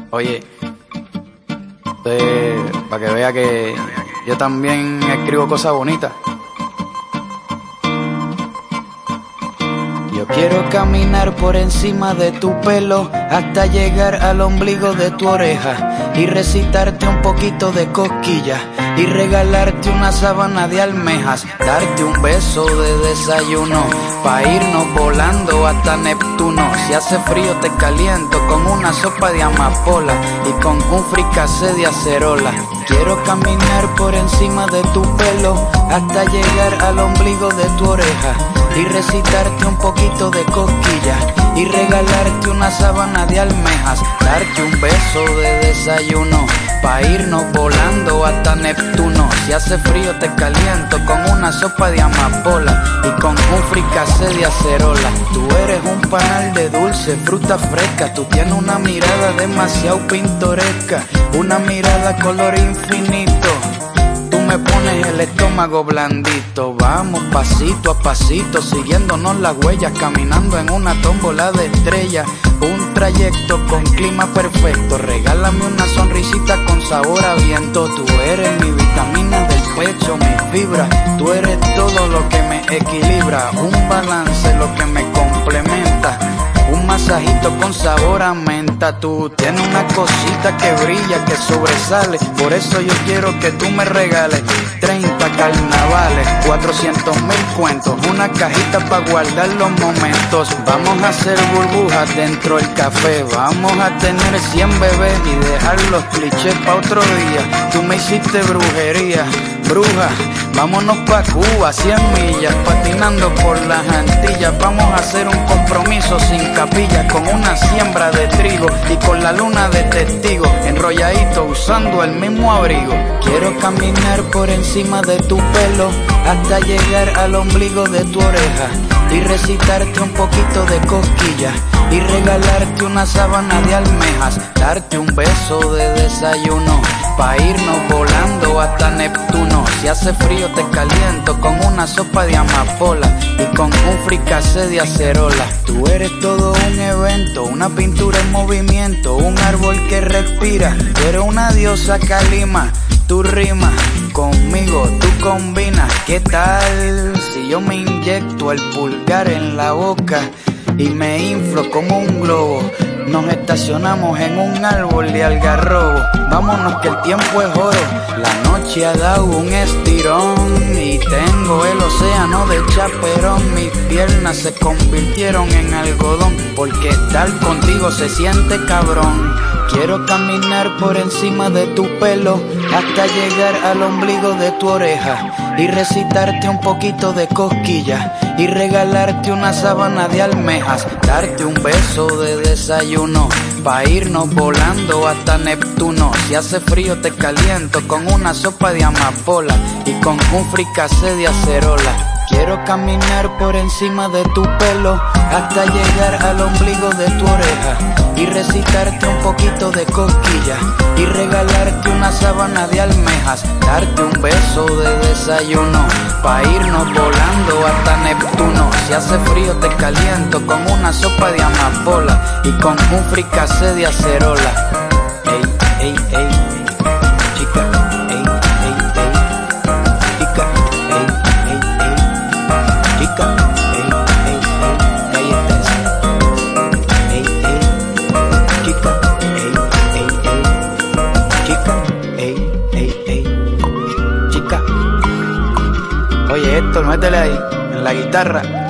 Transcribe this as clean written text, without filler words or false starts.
Oye, para que vea que yo también escribo cosas bonitas. Yo quiero caminar por encima de tu pelo hasta llegar al ombligo de tu oreja y recitarte un poquito de cosquillas y regalarte una sábana de almejas, darte un beso de desayuno pa' irnos volando hasta Neptuno. Si hace frío te caliento con una sopa de amapola y con un fricasé de acerola. Quiero caminar por encima de tu pelo hasta llegar al ombligo de tu oreja y recitarte un poquito de cosquillas y regalarte una sábana de almejas, darte un beso de desayuno pa' irnos volando hasta Neptuno. Si hace frío te caliento con una sopa de amapola y con un fricasé de acerola. Tú eres un panal de dulce, fruta fresca, tú tienes una mirada demasiado pintoresca, una mirada color infinito. Tú me pones el estómago blandito. Vamos pasito a pasito, siguiéndonos las huellas, caminando en una tómbola de estrellas. Un trayecto con clima perfecto. Regálame una sonrisita con sabor a viento. Tú eres mi vitamina del pecho, mi fibra. Tú eres todo lo que me equilibra. Un balance lo que me complementa. Un masajito con sabor a menta. Tú tienes una cosita que brilla, que sobresale. Por eso yo quiero que tú me regales 30 carnavales, 400,000 cuentos, una cajita para guardar los momentos. Vamos a hacer burbujas dentro del café. Vamos a tener 100 bebés y dejar los clichés pa' otro día. Tú me hiciste brujería, bruja. Vámonos pa' Cuba, 100 millas, patinando por las Antillas. Vamos a hacer un compromiso sin capilla, con una siembra de trigo y con la luna de testigo, enrolladito usando el mismo abrigo. Quiero caminar por encima de tu pelo hasta llegar al ombligo de tu oreja y recitarte un poquito de cosquillas y regalarte una sábana de almejas, darte un beso de desayuno pa' irnos volando hasta Neptuno. Si hace frío te caliento con una sopa de amapola y con un fricasé de acerola. Tú eres todo un evento, una pintura en movimiento, un árbol que respira. Tú eres una diosa Calima, tú rimas conmigo, tú combinas. ¿Qué tal si yo me inyecto el pulgar en la boca y me inflo como un globo? Nos estacionamos en un árbol de algarrobo. Vámonos que el tiempo es oro. La noche ha dado un estirón y tengo el océano de chaperón. Mis piernas se convirtieron en algodón porque estar contigo se siente cabrón. Quiero caminar por encima de tu pelo hasta llegar al ombligo de tu oreja y recitarte un poquito de cosquillas y regalarte una sábana de almejas, darte un beso de desayuno pa' irnos volando hasta Neptuno. Si hace frío te caliento con una sopa de amapola y con un fricasé de acerola. Quiero caminar por encima de tu pelo hasta llegar al ombligo de tu oreja y recitarte un poquito de cosquillas y regalarte una sábana de almejas, darte un beso de desayuno pa' irnos volando hasta Neptuno. Si hace frío te caliento con una sopa de amapola y con un fricasé de acerola. Ey, ey, ey, chica, ey, ey, ey, chica, ey, ey, ey, chica, ey, ey, ey, galletas, ey, ey, chica, ey, ey, ey, chica, ey, ey, ey, chica. Oye, Héctor, métele ahí, en la guitarra.